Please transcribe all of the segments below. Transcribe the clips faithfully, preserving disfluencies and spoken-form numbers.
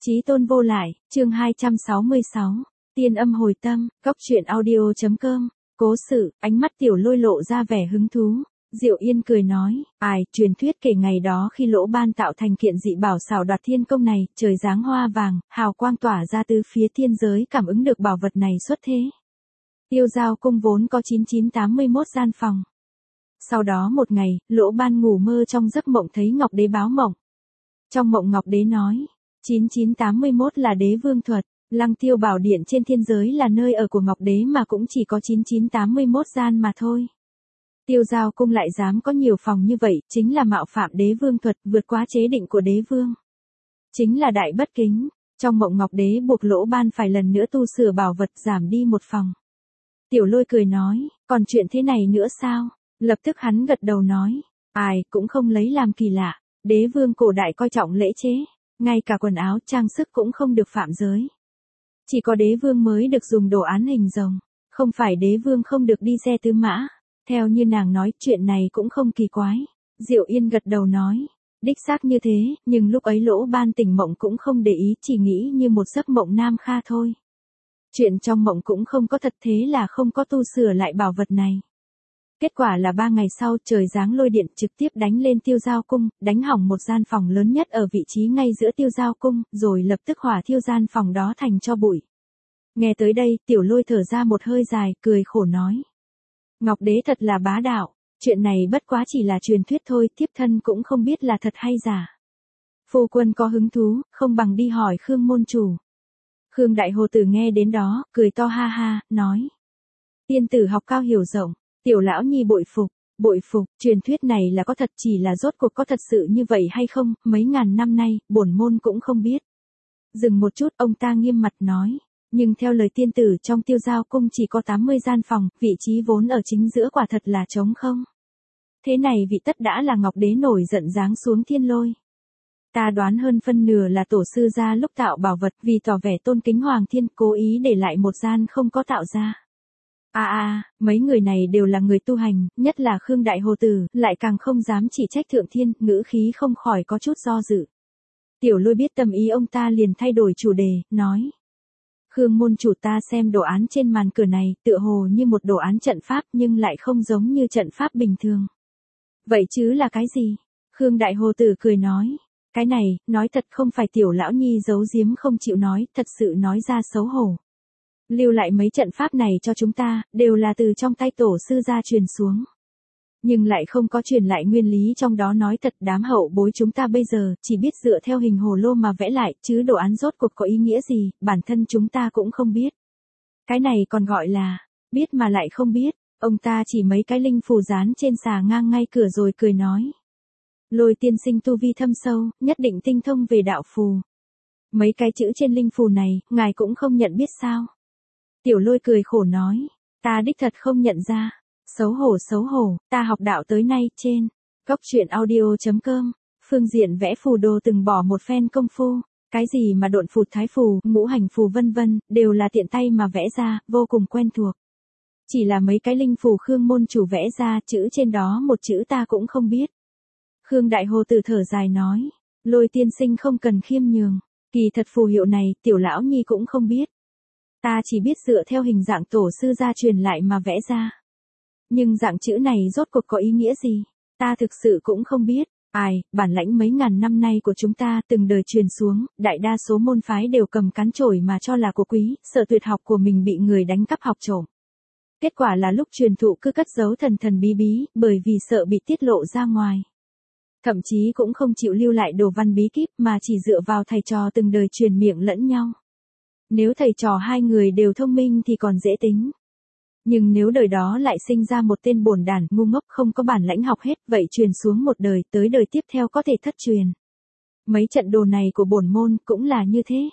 Chí tôn vô lại, chương hai trăm sáu mươi sáu. Tiên âm hồi tâm, góc truyện audio.com. Cố sự, ánh mắt Tiểu Lôi lộ ra vẻ hứng thú. Diệu Yên cười nói, ai, truyền thuyết kể ngày đó khi Lỗ Ban tạo thành kiện dị bảo xảo đoạt thiên công này, trời giáng hoa vàng, hào quang tỏa ra từ phía thiên giới cảm ứng được bảo vật này xuất thế. Tiêu Giao cung vốn có chín chín tám mươi mốt gian phòng. Sau đó một ngày, Lỗ Ban ngủ mơ trong giấc mộng thấy Ngọc Đế báo mộng. Trong mộng Ngọc Đế nói, chín chín tám mươi mốt là đế vương thuật, Lăng Tiêu bảo điện trên thiên giới là nơi ở của Ngọc Đế mà cũng chỉ có chín chín tám mươi mốt gian mà thôi. Tiêu Giao cung lại dám có nhiều phòng như vậy, chính là mạo phạm đế vương thuật, vượt quá chế định của đế vương. Chính là đại bất kính. Trong mộng Ngọc Đế buộc Lỗ Ban phải lần nữa tu sửa bảo vật, giảm đi một phòng. Tiểu Lôi cười nói, còn chuyện thế này nữa sao? Lập tức hắn gật đầu nói, ai cũng không lấy làm kỳ lạ, đế vương cổ đại coi trọng lễ chế, ngay cả quần áo trang sức cũng không được phạm giới. Chỉ có đế vương mới được dùng đồ án hình rồng, không phải đế vương không được đi xe tứ mã. Theo như nàng nói, chuyện này cũng không kỳ quái. Diệu Yên gật đầu nói, đích xác như thế, nhưng lúc ấy Lỗ Ban tỉnh mộng cũng không để ý, chỉ nghĩ như một giấc mộng nam kha thôi. Chuyện trong mộng cũng không có thật, thế là không có tu sửa lại bảo vật này. Kết quả là ba ngày sau, trời giáng lôi điện trực tiếp đánh lên Tiêu Giao cung, đánh hỏng một gian phòng lớn nhất ở vị trí ngay giữa Tiêu Giao cung, rồi lập tức hỏa thiêu gian phòng đó thành tro bụi. Nghe tới đây, Tiểu Lôi thở ra một hơi dài, cười khổ nói. Ngọc Đế thật là bá đạo, chuyện này bất quá chỉ là truyền thuyết thôi, thiếp thân cũng không biết là thật hay giả. Phu quân có hứng thú, không bằng đi hỏi Khương môn chủ. Khương Đại Hồ Tử nghe đến đó, cười to ha ha, nói. Tiên tử học cao hiểu rộng, Tiểu lão nhi bội phục, bội phục, truyền thuyết này là có thật, chỉ là rốt cuộc có thật sự như vậy hay không, mấy ngàn năm nay, bổn môn cũng không biết. Dừng một chút, ông ta nghiêm mặt nói. Nhưng theo lời tiên tử, trong Tiêu Giao cung chỉ có tám mươi gian phòng, vị trí vốn ở chính giữa quả thật là trống không. Thế này vị tất đã là Ngọc Đế nổi giận giáng xuống thiên lôi. Ta đoán hơn phân nửa là tổ sư gia lúc tạo bảo vật, vì tỏ vẻ tôn kính Hoàng Thiên, cố ý để lại một gian không có tạo ra. À à, mấy người này đều là người tu hành, nhất là Khương Đại Hồ Tử, lại càng không dám chỉ trách Thượng Thiên, ngữ khí không khỏi có chút do dự. Tiểu Lôi biết tâm ý ông ta liền thay đổi chủ đề, nói. Khương môn chủ, ta xem đồ án trên màn cửa này, tựa hồ như một đồ án trận pháp nhưng lại không giống như trận pháp bình thường. Vậy chứ là cái gì? Khương Đại Hồ Tử cười nói. Cái này, nói thật không phải Tiểu lão nhi giấu giếm không chịu nói, thật sự nói ra xấu hổ. Lưu lại mấy trận pháp này cho chúng ta, đều là từ trong tay tổ sư gia truyền xuống. Nhưng lại không có truyền lại nguyên lý trong đó, nói thật đám hậu bối chúng ta bây giờ, chỉ biết dựa theo hình hồ lô mà vẽ lại, chứ đồ án rốt cuộc có ý nghĩa gì, bản thân chúng ta cũng không biết. Cái này còn gọi là, biết mà lại không biết, ông ta chỉ mấy cái linh phù dán trên xà ngang ngay cửa rồi cười nói. Lôi tiên sinh tu vi thâm sâu, nhất định tinh thông về đạo phù. Mấy cái chữ trên linh phù này, ngài cũng không nhận biết sao? Tiểu Lôi cười khổ nói, ta đích thật không nhận ra. Xấu hổ xấu hổ, ta học đạo tới nay, trên góc truyện audio.com, phương diện vẽ phù đồ từng bỏ một phen công phu, cái gì mà độn phù, thái phù, ngũ hành phù vân vân, đều là tiện tay mà vẽ ra, vô cùng quen thuộc. Chỉ là mấy cái linh phù Khương môn chủ vẽ ra, chữ trên đó một chữ ta cũng không biết. Khương Đại Hồ Tử thở dài nói, Lôi tiên sinh không cần khiêm nhường, kỳ thật phù hiệu này, Tiểu lão nhi cũng không biết. Ta chỉ biết dựa theo hình dạng tổ sư gia truyền lại mà vẽ ra. Nhưng dạng chữ này rốt cuộc có ý nghĩa gì? Ta thực sự cũng không biết. Ai, bản lãnh mấy ngàn năm nay của chúng ta từng đời truyền xuống, đại đa số môn phái đều cầm cán chổi mà cho là của quý, sợ tuyệt học của mình bị người đánh cắp học trộm. Kết quả là lúc truyền thụ cứ cất giấu thần thần bí bí, bởi vì sợ bị tiết lộ ra ngoài. Thậm chí cũng không chịu lưu lại đồ văn bí kíp mà chỉ dựa vào thầy trò từng đời truyền miệng lẫn nhau. Nếu thầy trò hai người đều thông minh thì còn dễ tính. Nhưng nếu đời đó lại sinh ra một tên bổn đản ngu ngốc không có bản lãnh học hết, vậy truyền xuống một đời, tới đời tiếp theo có thể thất truyền. Mấy trận đồ này của bổn môn cũng là như thế.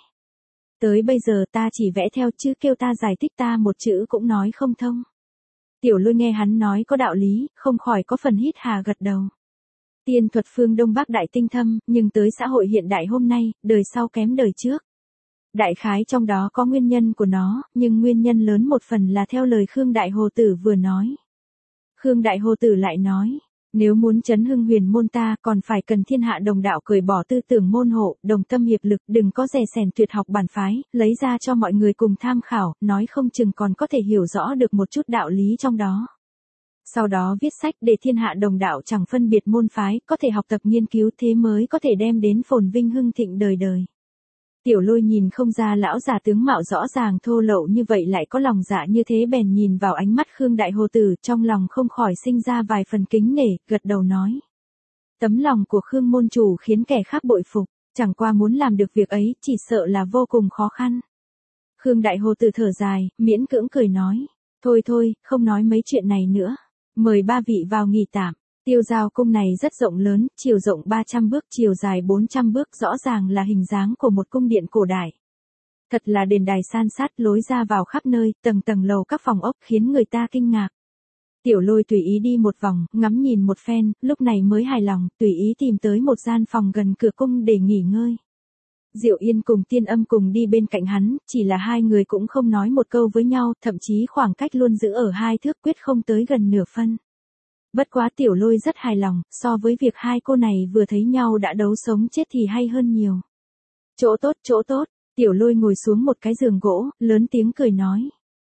Tới bây giờ ta chỉ vẽ theo, chứ kêu ta giải thích ta một chữ cũng nói không thông. Tiểu Lôi nghe hắn nói có đạo lý, không khỏi có phần hít hà gật đầu. Tiên thuật phương Đông Bắc đại tinh thâm, nhưng tới xã hội hiện đại hôm nay, đời sau kém đời trước. Đại khái trong đó có nguyên nhân của nó, nhưng nguyên nhân lớn một phần là theo lời Khương Đại Hồ Tử vừa nói. Khương Đại Hồ Tử lại nói, Nếu muốn chấn hưng huyền môn ta còn phải cần thiên hạ đồng đạo cởi bỏ tư tưởng môn hộ, đồng tâm hiệp lực, đừng có rè rèn tuyệt học bản phái, lấy ra cho mọi người cùng tham khảo, nói không chừng còn có thể hiểu rõ được một chút đạo lý trong đó. Sau đó viết sách để thiên hạ đồng đạo chẳng phân biệt môn phái, có thể học tập nghiên cứu, thế mới có thể đem đến phồn vinh hưng thịnh đời đời. Tiểu Lôi nhìn không ra lão già tướng mạo rõ ràng thô lậu như vậy lại có lòng dạ như thế, bèn nhìn vào ánh mắt Khương Đại Hồ Tử, trong lòng không khỏi sinh ra vài phần kính nể, gật đầu nói. Tấm lòng của Khương môn chủ khiến kẻ khác bội phục, chẳng qua muốn làm được việc ấy, chỉ sợ là vô cùng khó khăn. Khương Đại Hồ Tử thở dài, miễn cưỡng cười nói. Thôi thôi, không nói mấy chuyện này nữa. Mời ba vị vào nghỉ tạm. Tiêu Giao cung này rất rộng lớn, chiều rộng ba trăm bước, chiều dài bốn trăm bước, rõ ràng là hình dáng của một cung điện cổ đại. Thật là đền đài san sát, lối ra vào khắp nơi, tầng tầng lầu các phòng ốc khiến người ta kinh ngạc. Tiểu Lôi tùy ý đi một vòng, ngắm nhìn một phen, lúc này mới hài lòng, tùy ý tìm tới một gian phòng gần cửa cung để nghỉ ngơi. Diệu Yên cùng Tiên Âm cùng đi bên cạnh hắn, chỉ là hai người cũng không nói một câu với nhau, thậm chí khoảng cách luôn giữ ở hai thước, quyết không tới gần nửa phân. Bất quá Tiểu Lôi rất hài lòng, so với việc hai cô này vừa thấy nhau đã đấu sống chết thì hay hơn nhiều. Chỗ tốt, chỗ tốt, Tiểu Lôi ngồi xuống một cái giường gỗ, lớn tiếng cười nói.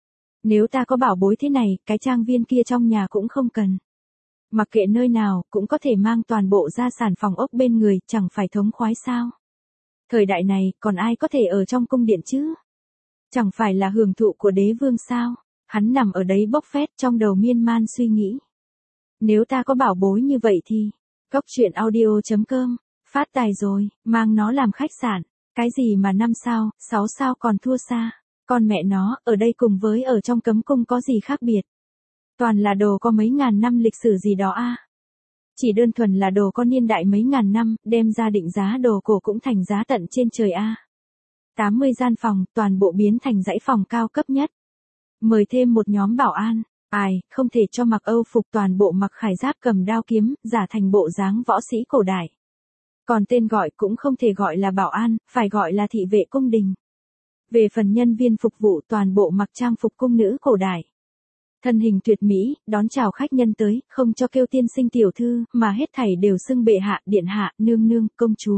Nếu ta có bảo bối thế này, cái trang viên kia trong nhà cũng không cần. Mặc kệ nơi nào, cũng có thể mang toàn bộ gia sản phòng ốc bên người, chẳng phải thống khoái sao. Thời đại này, còn ai có thể ở trong cung điện chứ? Chẳng phải là hưởng thụ của đế vương sao? Hắn nằm ở đấy bốc phét, trong đầu miên man suy nghĩ. Nếu ta có bảo bối như vậy thì, cốc truyện audio chấm com, phát tài rồi, mang nó làm khách sạn, cái gì mà năm sao, sáu sao còn thua xa, con mẹ nó, ở đây cùng với ở trong cấm cung có gì khác biệt. Toàn là đồ có mấy ngàn năm lịch sử gì đó a. Chỉ đơn thuần là đồ có niên đại mấy ngàn năm, đem ra định giá đồ cổ cũng thành giá tận trên trời a. tám mươi gian phòng, toàn bộ biến thành dãy phòng cao cấp nhất. Mời thêm một nhóm bảo an. Ai, không thể cho mặc Âu phục, toàn bộ mặc khải giáp cầm đao kiếm, giả thành bộ dáng võ sĩ cổ đại. Còn tên gọi cũng không thể gọi là bảo an, phải gọi là thị vệ cung đình. Về phần nhân viên phục vụ, toàn bộ mặc trang phục cung nữ cổ đại. Thân hình tuyệt mỹ, đón chào khách nhân tới, không cho kêu tiên sinh tiểu thư, mà hết thảy đều xưng bệ hạ, điện hạ, nương nương, công chúa.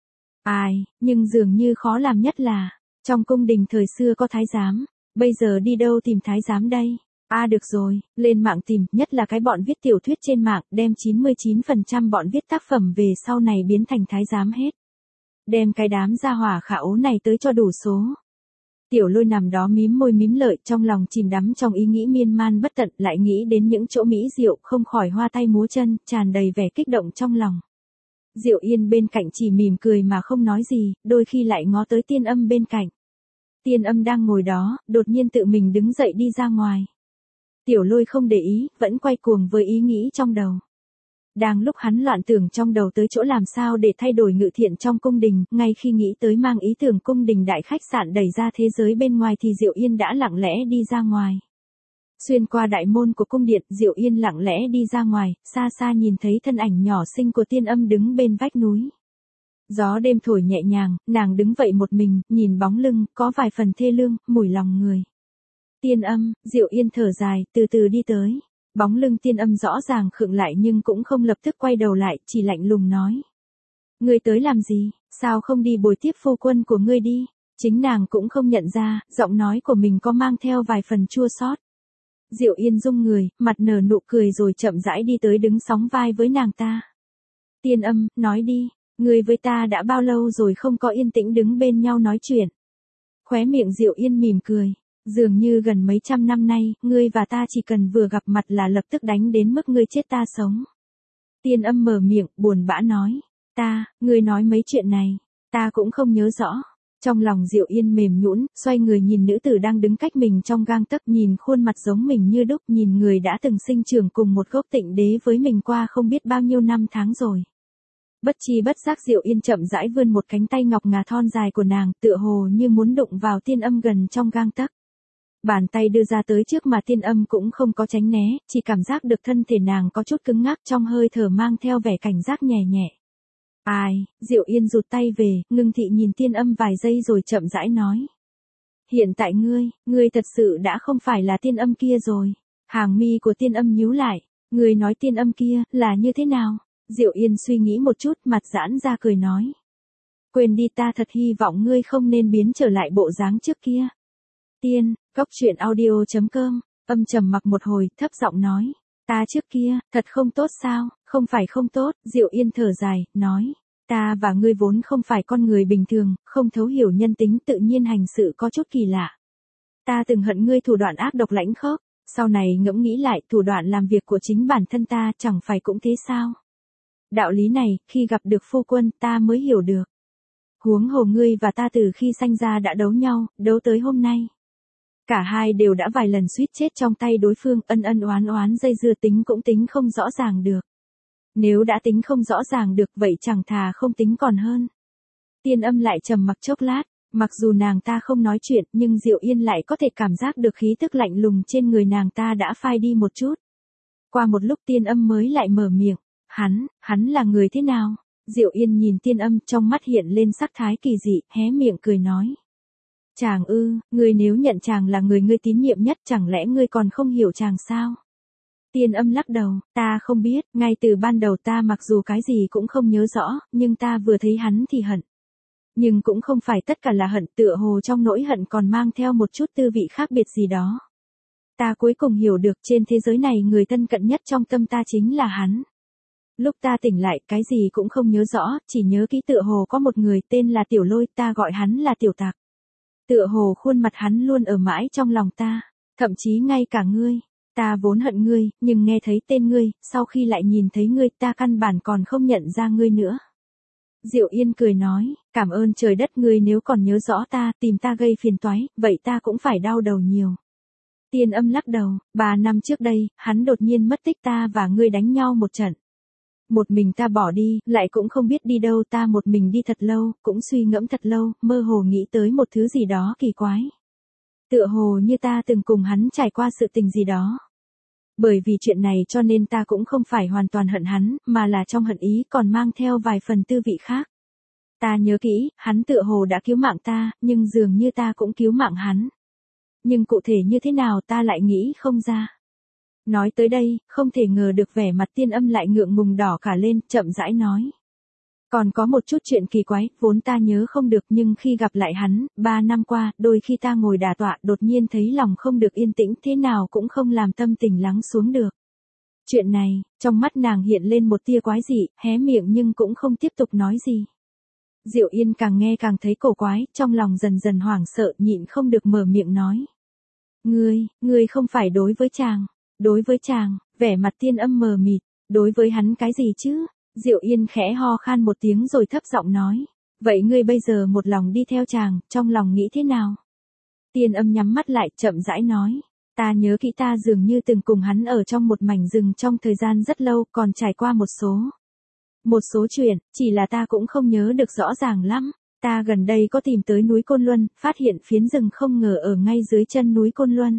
Ai, nhưng dường như khó làm nhất là, trong cung đình thời xưa có thái giám, bây giờ đi đâu tìm thái giám đây? À được rồi, lên mạng tìm, nhất là cái bọn viết tiểu thuyết trên mạng, đem chín mươi chín phần trăm bọn viết tác phẩm về sau này biến thành thái giám hết. Đem cái đám gia hỏa khả ố này tới cho đủ số. Tiểu Lôi nằm đó mím môi mím lợi, trong lòng chìm đắm trong ý nghĩ miên man bất tận, lại nghĩ đến những chỗ mỹ diệu, không khỏi hoa tay múa chân, tràn đầy vẻ kích động trong lòng. Diệu Yên bên cạnh chỉ mỉm cười mà không nói gì, đôi khi lại ngó tới Tiên Âm bên cạnh. Tiên Âm đang ngồi đó, đột nhiên tự mình đứng dậy đi ra ngoài. Tiểu Lôi không để ý, vẫn quay cuồng với ý nghĩ trong đầu. Đang lúc hắn loạn tưởng trong đầu tới chỗ làm sao để thay đổi ngự thiện trong cung đình, ngay khi nghĩ tới mang ý tưởng cung đình đại khách sạn đẩy ra thế giới bên ngoài thì Diệu Yên đã lặng lẽ đi ra ngoài. Xuyên qua đại môn của cung điện, Diệu Yên lặng lẽ đi ra ngoài, xa xa nhìn thấy thân ảnh nhỏ xinh của Tiên Âm đứng bên vách núi. Gió đêm thổi nhẹ nhàng, nàng đứng vậy một mình, nhìn bóng lưng, có vài phần thê lương, mủi lòng người. Tiên Âm, Diệu Yên thở dài, từ từ đi tới. Bóng lưng Tiên Âm rõ ràng khựng lại nhưng cũng không lập tức quay đầu lại, chỉ lạnh lùng nói. Ngươi tới làm gì, sao không đi bồi tiếp phu quân của ngươi đi? Chính nàng cũng không nhận ra, giọng nói của mình có mang theo vài phần chua xót. Diệu Yên rung người, mặt nở nụ cười rồi chậm rãi đi tới đứng sóng vai với nàng ta. Tiên Âm, nói đi, ngươi với ta đã bao lâu rồi không có yên tĩnh đứng bên nhau nói chuyện? Khóe miệng Diệu Yên mỉm cười. Dường như gần mấy trăm năm nay, ngươi và ta chỉ cần vừa gặp mặt là lập tức đánh đến mức ngươi chết ta sống. Tiên Âm mở miệng, buồn bã nói. Ta, ngươi nói mấy chuyện này, ta cũng không nhớ rõ. Trong lòng Diệu Yên mềm nhũn, xoay người nhìn nữ tử đang đứng cách mình trong gang tấc, nhìn khuôn mặt giống mình như đúc, nhìn người đã từng sinh trưởng cùng một gốc Tịnh Đế với mình qua không biết bao nhiêu năm tháng rồi. Bất chi bất giác Diệu Yên chậm rãi vươn một cánh tay ngọc ngà thon dài của nàng, tựa hồ như muốn đụng vào Tiên Âm gần trong gang tấc. Bàn tay đưa ra tới trước mà Tiên Âm cũng không có tránh né, chỉ cảm giác được thân thể nàng có chút cứng ngắc, trong hơi thở mang theo vẻ cảnh giác nhẹ nhẹ. Ai, Diệu Yên rụt tay về, ngưng thị nhìn Tiên Âm vài giây rồi chậm rãi nói. Hiện tại ngươi, ngươi thật sự đã không phải là Tiên Âm kia rồi. Hàng mi của Tiên Âm nhíu lại, Người nói tiên âm kia, là như thế nào? Diệu Yên suy nghĩ một chút, mặt giãn ra cười nói. Quên đi, ta thật hy vọng ngươi không nên biến trở lại bộ dáng trước kia. Tiên, cốc truyện audio chấm com, âm trầm mặc một hồi, thấp giọng nói. Ta trước kia, thật không tốt sao? Không phải không tốt, Diệu Yên thở dài, nói. Ta và ngươi vốn không phải con người bình thường, không thấu hiểu nhân tính, tự nhiên hành sự có chút kỳ lạ. Ta từng hận ngươi thủ đoạn ác độc lãnh khốc, sau này ngẫm nghĩ lại, thủ đoạn làm việc của chính bản thân ta chẳng phải cũng thế sao? Đạo lý này, khi gặp được phu quân ta mới hiểu được. Huống hồ ngươi và ta từ khi sanh ra đã đấu nhau, đấu tới hôm nay. Cả hai đều đã vài lần suýt chết trong tay đối phương, ân ân oán oán dây dưa, tính cũng tính không rõ ràng được. Nếu đã tính không rõ ràng được vậy chẳng thà không tính còn hơn. Tiên âm lại trầm mặc chốc lát, mặc dù nàng ta không nói chuyện nhưng Diệu Yên lại có thể cảm giác được khí tức lạnh lùng trên người nàng ta đã phai đi một chút. Qua một lúc tiên âm mới lại mở miệng, hắn, hắn là người thế nào? Diệu Yên nhìn tiên âm, trong mắt hiện lên sắc thái kỳ dị, hé miệng cười nói. Chàng ư, ngươi nếu nhận chàng là người ngươi tín nhiệm nhất, chẳng lẽ ngươi còn không hiểu chàng sao? Tiên âm lắc đầu, ta không biết, ngay từ ban đầu ta mặc dù cái gì cũng không nhớ rõ, nhưng ta vừa thấy hắn thì hận. Nhưng cũng không phải tất cả là hận, tựa hồ trong nỗi hận còn mang theo một chút tư vị khác biệt gì đó. Ta cuối cùng hiểu được trên thế giới này người thân cận nhất trong tâm ta chính là hắn. Lúc ta tỉnh lại, cái gì cũng không nhớ rõ, chỉ nhớ kỹ tựa hồ có một người tên là Tiểu Lôi, ta gọi hắn là Tiểu Tạc. Tựa hồ khuôn mặt hắn luôn ở mãi trong lòng ta, thậm chí ngay cả ngươi. Ta vốn hận ngươi, nhưng nghe thấy tên ngươi, sau khi lại nhìn thấy ngươi ta căn bản còn không nhận ra ngươi nữa. Diệu Yên cười nói, cảm ơn trời đất, ngươi nếu còn nhớ rõ ta, tìm ta gây phiền toái, vậy ta cũng phải đau đầu nhiều. Tiên âm lắc đầu, ba năm trước đây, hắn đột nhiên mất tích, ta và ngươi đánh nhau một trận. Một mình ta bỏ đi, lại cũng không biết đi đâu, ta một mình đi thật lâu, cũng suy ngẫm thật lâu, mơ hồ nghĩ tới một thứ gì đó kỳ quái. Tựa hồ như ta từng cùng hắn trải qua sự tình gì đó. Bởi vì chuyện này cho nên ta cũng không phải hoàn toàn hận hắn, mà là trong hận ý còn mang theo vài phần tư vị khác. Ta nhớ kỹ, hắn tựa hồ đã cứu mạng ta, nhưng dường như ta cũng cứu mạng hắn. Nhưng cụ thể như thế nào ta lại nghĩ không ra. Nói tới đây, không thể ngờ được vẻ mặt tiên âm lại ngượng ngùng đỏ cả lên, chậm rãi nói. Còn có một chút chuyện kỳ quái, vốn ta nhớ không được nhưng khi gặp lại hắn, ba năm qua, đôi khi ta ngồi đả tọa đột nhiên thấy lòng không được yên tĩnh, thế nào cũng không làm tâm tình lắng xuống được. Chuyện này, trong mắt nàng hiện lên một tia quái dị, hé miệng nhưng cũng không tiếp tục nói gì. Diệu Yên càng nghe càng thấy cổ quái, trong lòng dần dần hoảng sợ, nhịn không được mở miệng nói. Ngươi, ngươi không phải đối với chàng, đối với chàng, vẻ mặt tiên âm mờ mịt, đối với hắn cái gì chứ? Diệu Yên khẽ ho khan một tiếng rồi thấp giọng nói. Vậy ngươi bây giờ một lòng đi theo chàng, trong lòng nghĩ thế nào? Tiên âm nhắm mắt lại, chậm rãi nói. Ta nhớ kỹ ta dường như từng cùng hắn ở trong một mảnh rừng trong thời gian rất lâu, còn trải qua một số. Một số chuyện, chỉ là ta cũng không nhớ được rõ ràng lắm. Ta gần đây có tìm tới núi Côn Luân, phát hiện phiến rừng không ngờ ở ngay dưới chân núi Côn Luân.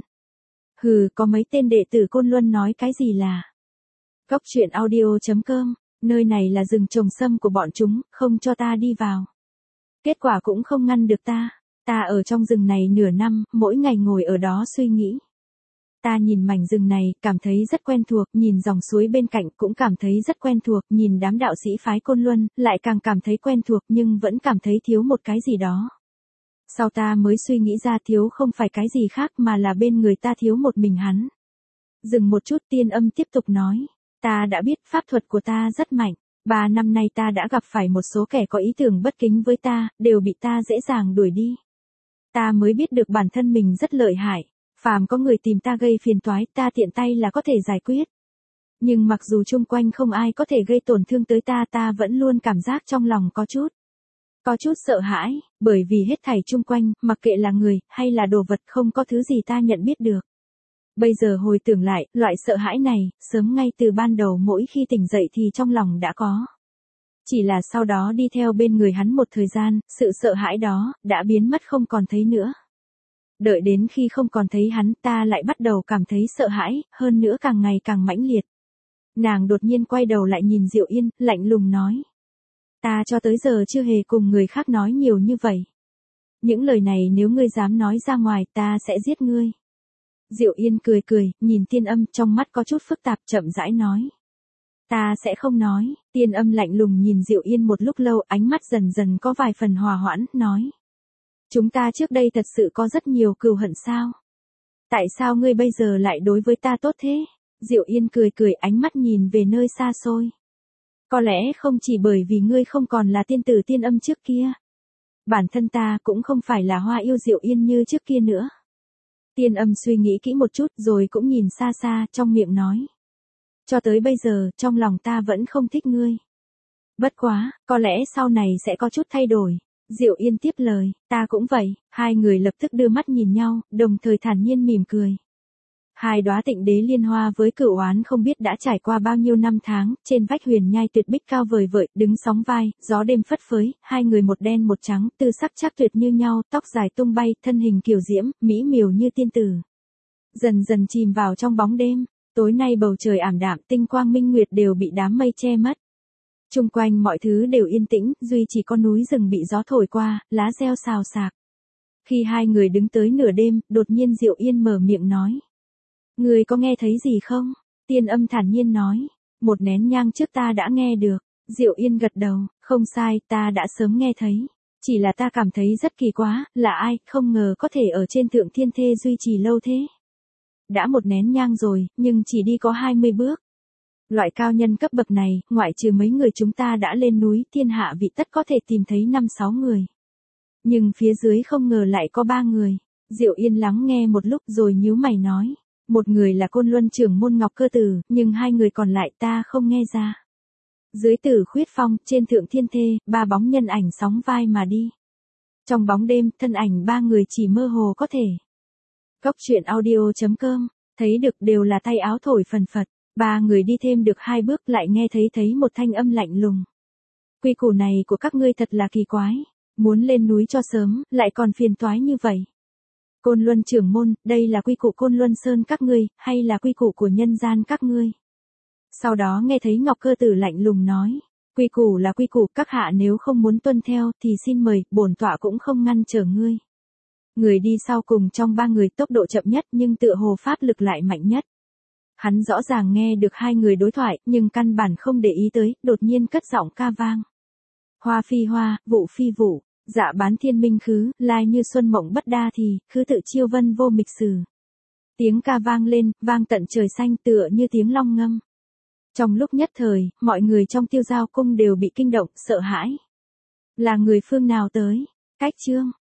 Hừ, có mấy tên đệ tử Côn Luân nói cái gì là. Cốc truyện audio chấm com. Nơi này là rừng trồng sâm của bọn chúng, không cho ta đi vào. Kết quả cũng không ngăn được ta. Ta ở trong rừng này nửa năm, mỗi ngày ngồi ở đó suy nghĩ. Ta nhìn mảnh rừng này, cảm thấy rất quen thuộc, nhìn dòng suối bên cạnh cũng cảm thấy rất quen thuộc, nhìn đám đạo sĩ phái Côn Luân, lại càng cảm thấy quen thuộc nhưng vẫn cảm thấy thiếu một cái gì đó. Sau ta mới suy nghĩ ra thiếu không phải cái gì khác mà là bên người ta thiếu một mình hắn. Dừng một chút, tiên âm tiếp tục nói. Ta đã biết pháp thuật của ta rất mạnh. Ba năm nay ta đã gặp phải một số kẻ có ý tưởng bất kính với ta, đều bị ta dễ dàng đuổi đi. Ta mới biết được bản thân mình rất lợi hại. Phàm có người tìm ta gây phiền toái, ta tiện tay là có thể giải quyết. Nhưng mặc dù chung quanh không ai có thể gây tổn thương tới ta, ta vẫn luôn cảm giác trong lòng có chút. Có chút sợ hãi, bởi vì hết thảy chung quanh, mặc kệ là người, hay là đồ vật, không có thứ gì ta nhận biết được. Bây giờ hồi tưởng lại, loại sợ hãi này, sớm ngay từ ban đầu mỗi khi tỉnh dậy thì trong lòng đã có. Chỉ là sau đó đi theo bên người hắn một thời gian, sự sợ hãi đó, đã biến mất không còn thấy nữa. Đợi đến khi không còn thấy hắn, ta lại bắt đầu cảm thấy sợ hãi, hơn nữa càng ngày càng mãnh liệt. Nàng đột nhiên quay đầu lại nhìn Diệu Yên, lạnh lùng nói. Ta cho tới giờ chưa hề cùng người khác nói nhiều như vậy. Những lời này nếu ngươi dám nói ra ngoài ta sẽ giết ngươi. Diệu Yên cười cười, nhìn Tiên Âm trong mắt có chút phức tạp chậm rãi nói. Ta sẽ không nói, Tiên Âm lạnh lùng nhìn Diệu Yên một lúc lâu, ánh mắt dần dần có vài phần hòa hoãn, nói. Chúng ta trước đây thật sự có rất nhiều cừu hận sao? Tại sao ngươi bây giờ lại đối với ta tốt thế? Diệu Yên cười cười, ánh mắt nhìn về nơi xa xôi. Có lẽ không chỉ bởi vì ngươi không còn là tiên tử Tiên Âm trước kia. Bản thân ta cũng không phải là hoa yêu Diệu Yên như trước kia nữa. Tiên Âm suy nghĩ kỹ một chút rồi cũng nhìn xa xa, trong miệng nói. Cho tới bây giờ, trong lòng ta vẫn không thích ngươi. Bất quá, có lẽ sau này sẽ có chút thay đổi. Diệu Yên tiếp lời, ta cũng vậy. Hai người lập tức đưa mắt nhìn nhau, đồng thời thản nhiên mỉm cười. Hai đóa tịnh đế liên hoa với cửu oán không biết đã trải qua bao nhiêu năm tháng, trên vách huyền nhai tuyệt bích cao vời vợi, đứng sóng vai, gió đêm phất phới, hai người một đen một trắng, tư sắc chắc tuyệt như nhau, tóc dài tung bay, thân hình kiều diễm, mỹ miều như tiên tử. Dần dần chìm vào trong bóng đêm, tối nay bầu trời ảm đạm, tinh quang minh nguyệt đều bị đám mây che mất. Chung quanh mọi thứ đều yên tĩnh, duy chỉ có núi rừng bị gió thổi qua, lá reo xào xạc. Khi hai người đứng tới nửa đêm, đột nhiên Diệu Yên mở miệng nói. Người có nghe thấy gì không? Tiên Âm thản nhiên nói. Một nén nhang trước ta đã nghe được. Diệu Yên gật đầu, không sai, ta đã sớm nghe thấy. Chỉ là ta cảm thấy rất kỳ quá, là ai, không ngờ có thể ở trên thượng thiên thê duy trì lâu thế. Đã một nén nhang rồi, nhưng chỉ đi có hai mươi bước. Loại cao nhân cấp bậc này, ngoại trừ mấy người chúng ta đã lên núi, thiên hạ vị tất có thể tìm thấy năm sáu người. Nhưng phía dưới không ngờ lại có ba người. Diệu Yên lắng nghe một lúc rồi nhíu mày nói. Một người là Côn Luân trưởng môn Ngọc Cơ Tử, nhưng hai người còn lại ta không nghe ra. Dưới Tử Khuyết Phong, trên thượng thiên thê, ba bóng nhân ảnh sóng vai mà đi. Trong bóng đêm, thân ảnh ba người chỉ mơ hồ có thể. Cốc truyện audio chấm com, thấy được đều là tay áo thổi phần phật. Ba người đi thêm được hai bước lại nghe thấy thấy một thanh âm lạnh lùng. Quy củ này của các ngươi thật là kỳ quái. Muốn lên núi cho sớm, lại còn phiền toái như vậy. Côn Luân trưởng môn, đây là quy củ Côn Luân Sơn các ngươi, hay là quy củ của nhân gian các ngươi? Sau đó nghe thấy Ngọc Cơ Tử lạnh lùng nói. Quy củ là quy củ, các hạ nếu không muốn tuân theo thì xin mời, bổn tọa cũng không ngăn trở ngươi. Người đi sau cùng trong ba người tốc độ chậm nhất nhưng tựa hồ pháp lực lại mạnh nhất. Hắn rõ ràng nghe được hai người đối thoại, nhưng căn bản không để ý tới, đột nhiên cất giọng ca vang. Hoa phi hoa, vụ phi vụ, dạ bán thiên minh khứ, lai như xuân mộng bất đa thì, khứ tự chiêu vân vô mịch sử. Tiếng ca vang lên, vang tận trời xanh tựa như tiếng long ngâm. Trong lúc nhất thời, mọi người trong Tiêu Giao cung đều bị kinh động, sợ hãi. Là người phương nào tới? Cách chương.